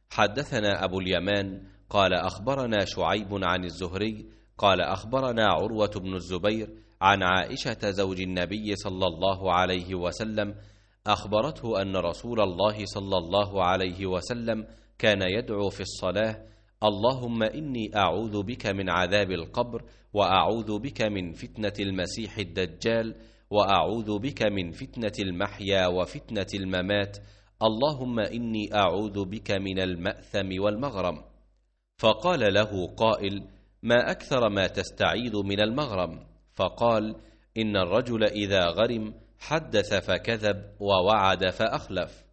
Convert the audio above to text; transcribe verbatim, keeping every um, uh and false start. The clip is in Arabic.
حدثنا أبو اليمان قال أخبرنا شعيب عن الزهري قال أخبرنا عروة بن الزبير عن عائشة زوج النبي صلى الله عليه وسلم أخبرته أن رسول الله صلى الله عليه وسلم كان يدعو في الصلاة: اللهم إني أعوذ بك من عذاب القبر، وأعوذ بك من فتنة المسيح الدجال، وأعوذ بك من فتنة المحيا وفتنة الممات، اللهم إني أعوذ بك من المأثم والمغرم. فقال له قائل: ما أكثر ما تستعيذ من المغرم؟ فقال: إن الرجل إذا غرم حدث فكذب ووعد فأخلف.